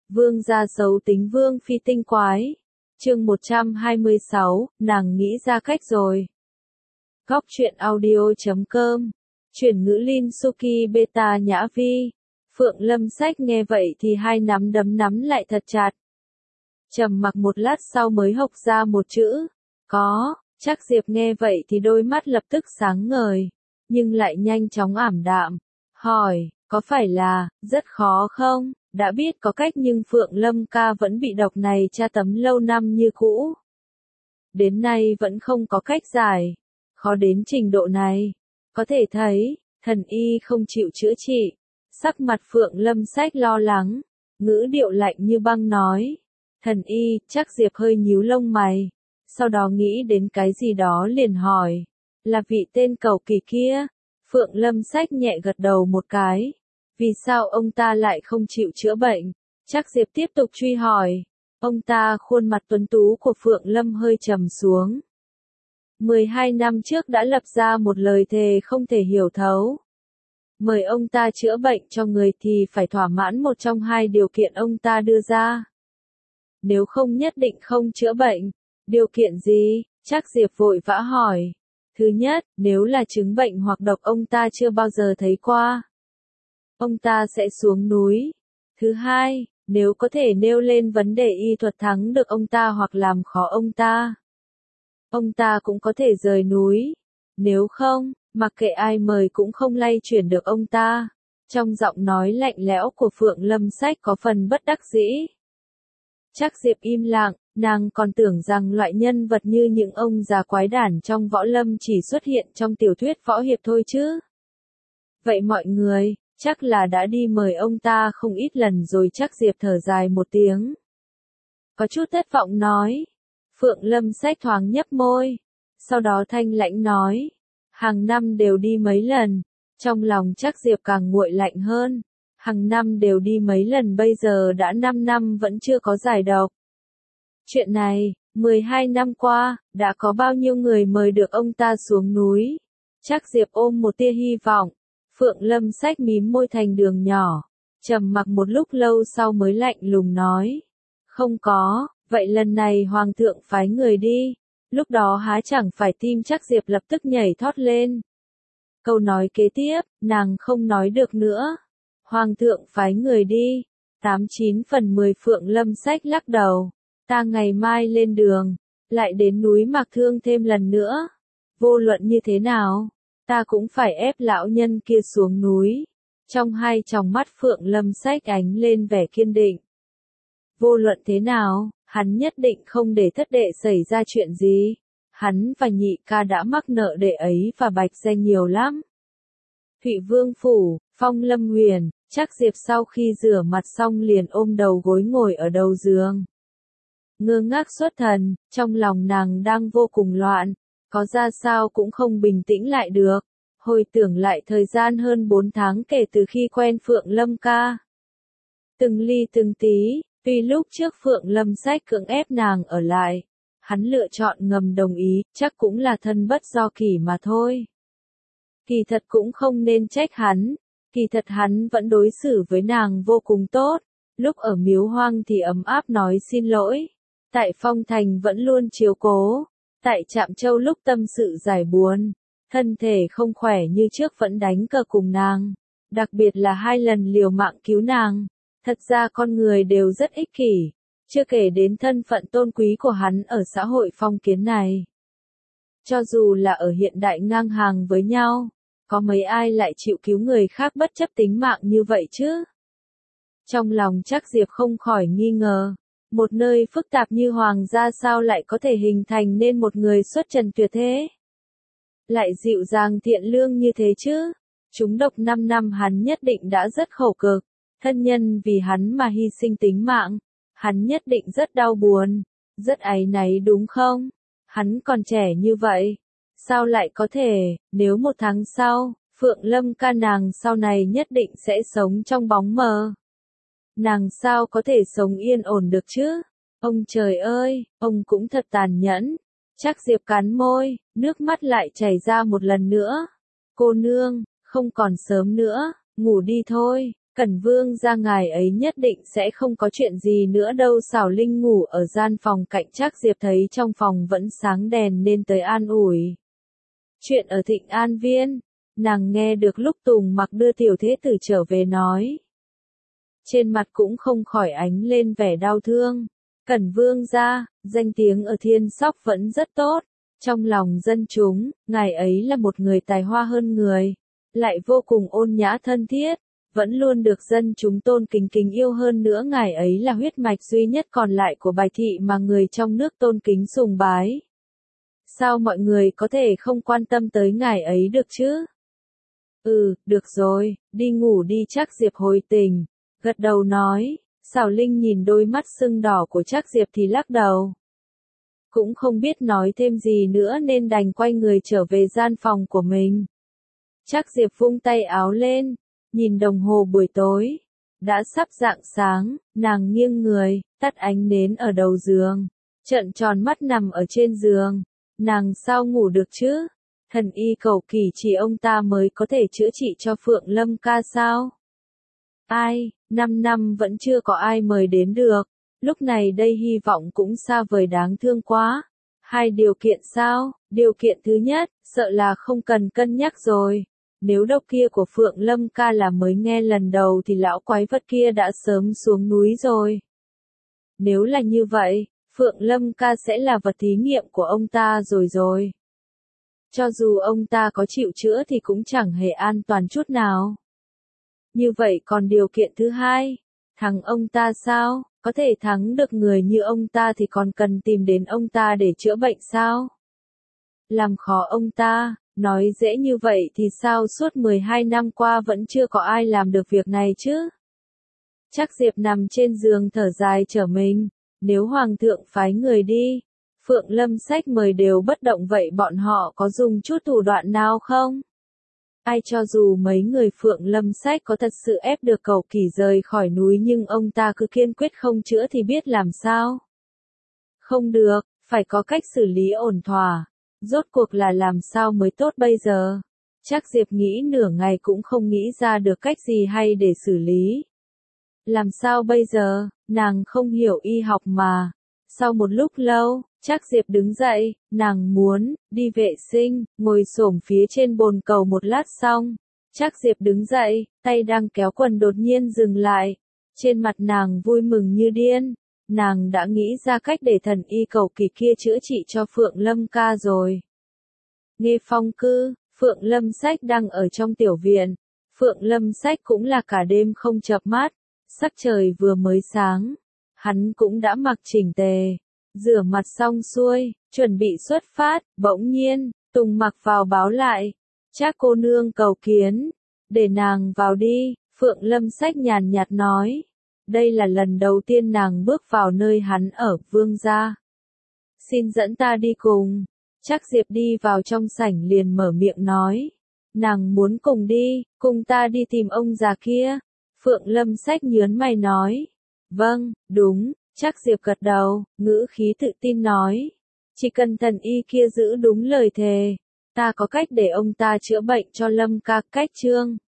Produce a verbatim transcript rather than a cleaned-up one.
Vương gia xấu tính vương phi tinh quái. Chương một trăm hai mươi sáu, nàng nghĩ ra cách rồi. Góc truyện audio chấm com. Chuyển ngữ Linh Suki Beta Nhã Vi. Phượng Lâm Sách nghe vậy thì hai nắm đấm nắm lại thật chặt. Trầm mặc một lát sau mới hộc ra một chữ. Có, chắc Diệp nghe vậy thì đôi mắt lập tức sáng ngời. Nhưng lại nhanh chóng ảm đạm. Hỏi, có phải là, rất khó không? Đã biết có cách nhưng Phượng Lâm ca vẫn bị độc này tra tấn lâu năm như cũ. Đến nay vẫn không có cách giải. Khó đến trình độ này. Có thể thấy, thần y không chịu chữa trị. Sắc mặt Phượng Lâm Sách lo lắng. Ngữ điệu lạnh như băng nói. Thần y, chắc Diệp hơi nhíu lông mày. Sau đó nghĩ đến cái gì đó liền hỏi. Là vị tên cầu kỳ kia. Phượng Lâm Sách nhẹ gật đầu một cái. Vì sao ông ta lại không chịu chữa bệnh? Chắc Diệp tiếp tục truy hỏi. Ông ta khuôn mặt tuấn tú của Phượng Lâm hơi trầm xuống. mười hai năm trước đã lập ra một lời thề không thể hiểu thấu. Mời ông ta chữa bệnh cho người thì phải thỏa mãn một trong hai điều kiện ông ta đưa ra. Nếu không nhất định không chữa bệnh. Điều kiện gì? Chắc Diệp vội vã hỏi. Thứ nhất, nếu là chứng bệnh hoặc độc ông ta chưa bao giờ thấy qua. Ông ta sẽ xuống núi. Thứ hai, nếu có thể nêu lên vấn đề y thuật thắng được ông ta hoặc làm khó ông ta. Ông ta cũng có thể rời núi. Nếu không, mặc kệ ai mời cũng không lay chuyển được ông ta. Trong giọng nói lạnh lẽo của Phượng Lâm Sách có phần bất đắc dĩ. Chắc Diệp im lặng, nàng còn tưởng rằng loại nhân vật như những ông già quái đản trong võ lâm chỉ xuất hiện trong tiểu thuyết võ hiệp thôi chứ. Vậy mọi người, chắc là đã đi mời ông ta không ít lần rồi. Chắc Diệp thở dài một tiếng. Có chút thất vọng nói. Phượng Lâm Sách thoáng nhấp môi. Sau đó thanh lãnh nói. Hàng năm đều đi mấy lần. Trong lòng chắc Diệp càng nguội lạnh hơn. Hàng năm đều đi mấy lần bây giờ đã năm năm vẫn chưa có giải độc. Chuyện này, mười hai năm qua, đã có bao nhiêu người mời được ông ta xuống núi? Chắc Diệp ôm một tia hy vọng. Phượng Lâm Sách mím môi thành đường nhỏ. Trầm mặc một lúc lâu sau mới lạnh lùng nói. Không có, vậy lần này Hoàng thượng phái người đi. Lúc đó há chẳng phải tim chắc Diệp lập tức nhảy thót lên. Câu nói kế tiếp, nàng không nói được nữa. Hoàng thượng phái người đi. Tám chín phần mười Phượng Lâm Sách lắc đầu. Ta ngày mai lên đường. Lại đến núi Mạc Thương thêm lần nữa. Vô luận như thế nào, ta cũng phải ép lão nhân kia xuống núi. Trong hai tròng mắt Phượng Lâm Sách ánh lên vẻ kiên định. Vô luận thế nào, hắn nhất định không để thất đệ xảy ra chuyện gì. Hắn và nhị ca đã mắc nợ đệ ấy và bạch danh nhiều lắm. Thụy Vương Phủ, Phong Lâm Huyền, chắc Diệp sau khi rửa mặt xong liền ôm đầu gối ngồi ở đầu giường. Ngơ ngác xuất thần, trong lòng nàng đang vô cùng loạn, có ra sao cũng không bình tĩnh lại được. Hồi tưởng lại thời gian hơn bốn tháng kể từ khi quen Phượng Lâm ca. Từng ly từng tí, tuy lúc trước Phượng Lâm Sách cưỡng ép nàng ở lại, hắn lựa chọn ngầm đồng ý, chắc cũng là thân bất do kỷ mà thôi. Kỳ thật cũng không nên trách hắn, kỳ thật hắn vẫn đối xử với nàng vô cùng tốt, lúc ở Miếu Hoang thì ấm áp nói xin lỗi, tại Phong Thành vẫn luôn chiếu cố, tại Trạm Châu lúc tâm sự giải buồn, thân thể không khỏe như trước vẫn đánh cờ cùng nàng, đặc biệt là hai lần liều mạng cứu nàng, thật ra con người đều rất ích kỷ, chưa kể đến thân phận tôn quý của hắn ở xã hội phong kiến này. Cho dù là ở hiện đại ngang hàng với nhau, có mấy ai lại chịu cứu người khác bất chấp tính mạng như vậy chứ? Trong lòng chắc Diệp không khỏi nghi ngờ, một nơi phức tạp như Hoàng gia sao lại có thể hình thành nên một người xuất trần tuyệt thế? Lại dịu dàng thiện lương như thế chứ? Trúng độc năm năm hắn nhất định đã rất khổ cực, thân nhân vì hắn mà hy sinh tính mạng, hắn nhất định rất đau buồn, rất áy náy đúng không? Hắn còn trẻ như vậy. Sao lại có thể, nếu một tháng sau, Phượng Lâm ca nàng sau này nhất định sẽ sống trong bóng mờ. Nàng sao có thể sống yên ổn được chứ? Ông trời ơi, ông cũng thật tàn nhẫn. Chắc Diệp cắn môi, nước mắt lại chảy ra một lần nữa. Cô nương, không còn sớm nữa, ngủ đi thôi. Cẩn vương gia ngài ấy nhất định sẽ không có chuyện gì nữa đâu. Xảo Linh ngủ ở gian phòng cạnh Trác Diệp thấy trong phòng vẫn sáng đèn nên tới an ủi. Chuyện ở Thịnh An Viên, nàng nghe được lúc Tùng Mặc đưa tiểu thế tử trở về nói. Trên mặt cũng không khỏi ánh lên vẻ đau thương. Cẩn vương gia, danh tiếng ở Thiên Sóc vẫn rất tốt. Trong lòng dân chúng, ngài ấy là một người tài hoa hơn người, lại vô cùng ôn nhã thân thiết, vẫn luôn được dân chúng tôn kính kính yêu hơn nữa. Ngài ấy là huyết mạch duy nhất còn lại của Bạch thị mà người trong nước tôn kính sùng bái. Sao mọi người có thể không quan tâm tới ngài ấy được chứ? Ừ, được rồi, đi ngủ đi. Trác Diệp hồi tỉnh, gật đầu nói. Xảo Linh nhìn đôi mắt sưng đỏ của Trác Diệp thì lắc đầu. Cũng không biết nói thêm gì nữa nên đành quay người trở về gian phòng của mình. Trác Diệp vung tay áo lên, nhìn đồng hồ buổi tối. Đã sắp rạng sáng, nàng nghiêng người, tắt ánh nến ở đầu giường. Trợn tròn mắt nằm ở trên giường. Nàng sao ngủ được chứ? Thần y cầu kỳ chỉ ông ta mới có thể chữa trị cho Phượng Lâm ca sao? Ai, năm năm vẫn chưa có ai mời đến được. Lúc này đây hy vọng cũng xa vời, đáng thương quá. Hai điều kiện sao? Điều kiện thứ nhất, sợ là không cần cân nhắc rồi. Nếu độc kia của Phượng Lâm ca là mới nghe lần đầu thì lão quái vật kia đã sớm xuống núi rồi. Nếu là như vậy, Phượng Lâm ca sẽ là vật thí nghiệm của ông ta rồi rồi. Cho dù ông ta có chịu chữa thì cũng chẳng hề an toàn chút nào. Như vậy còn điều kiện thứ hai, thắng ông ta sao? Có thể thắng được người như ông ta thì còn cần tìm đến ông ta để chữa bệnh sao? Làm khó ông ta, nói dễ như vậy thì sao suốt mười hai năm qua vẫn chưa có ai làm được việc này chứ? Trác Diệp nằm trên giường thở dài trở mình, nếu Hoàng thượng phái người đi, Phượng Lâm Sách mời đều bất động vậy bọn họ có dùng chút thủ đoạn nào không? Ai cho dù mấy người Phượng Lâm Sách có thật sự ép được Cầu Kỳ rời khỏi núi nhưng ông ta cứ kiên quyết không chữa thì biết làm sao? Không được, phải có cách xử lý ổn thỏa. Rốt cuộc là làm sao mới tốt bây giờ? Trác Diệp nghĩ nửa ngày cũng không nghĩ ra được cách gì hay để xử lý. Làm sao bây giờ? Nàng không hiểu y học mà. Sau một lúc lâu, Trác Diệp đứng dậy, nàng muốn đi vệ sinh, ngồi xổm phía trên bồn cầu một lát xong. Trác Diệp đứng dậy, tay đang kéo quần đột nhiên dừng lại. Trên mặt nàng vui mừng như điên. Nàng đã nghĩ ra cách để thần y Cầu Kỳ kia chữa trị cho Phượng Lâm ca rồi. Nghe Phong cư, Phượng Lâm Sách đang ở trong tiểu viện. Phượng Lâm Sách cũng là cả đêm không chợp mắt. Sắc trời vừa mới sáng. Hắn cũng đã mặc chỉnh tề. Rửa mặt xong xuôi, chuẩn bị xuất phát, bỗng nhiên, Tùng Mặc vào báo lại. Trác cô nương cầu kiến. Để nàng vào đi, Phượng Lâm Sách nhàn nhạt nói. Đây là lần đầu tiên nàng bước vào nơi hắn ở, vương gia. Xin dẫn ta đi cùng. Trác Diệp đi vào trong sảnh liền mở miệng nói. Nàng muốn cùng đi, cùng ta đi tìm ông già kia. Phượng Lâm Sách nhớn mày nói. Vâng, đúng, Trác Diệp gật đầu, ngữ khí tự tin nói. Chỉ cần thần y kia giữ đúng lời thề, ta có cách để ông ta chữa bệnh cho Lâm ca. Cách chương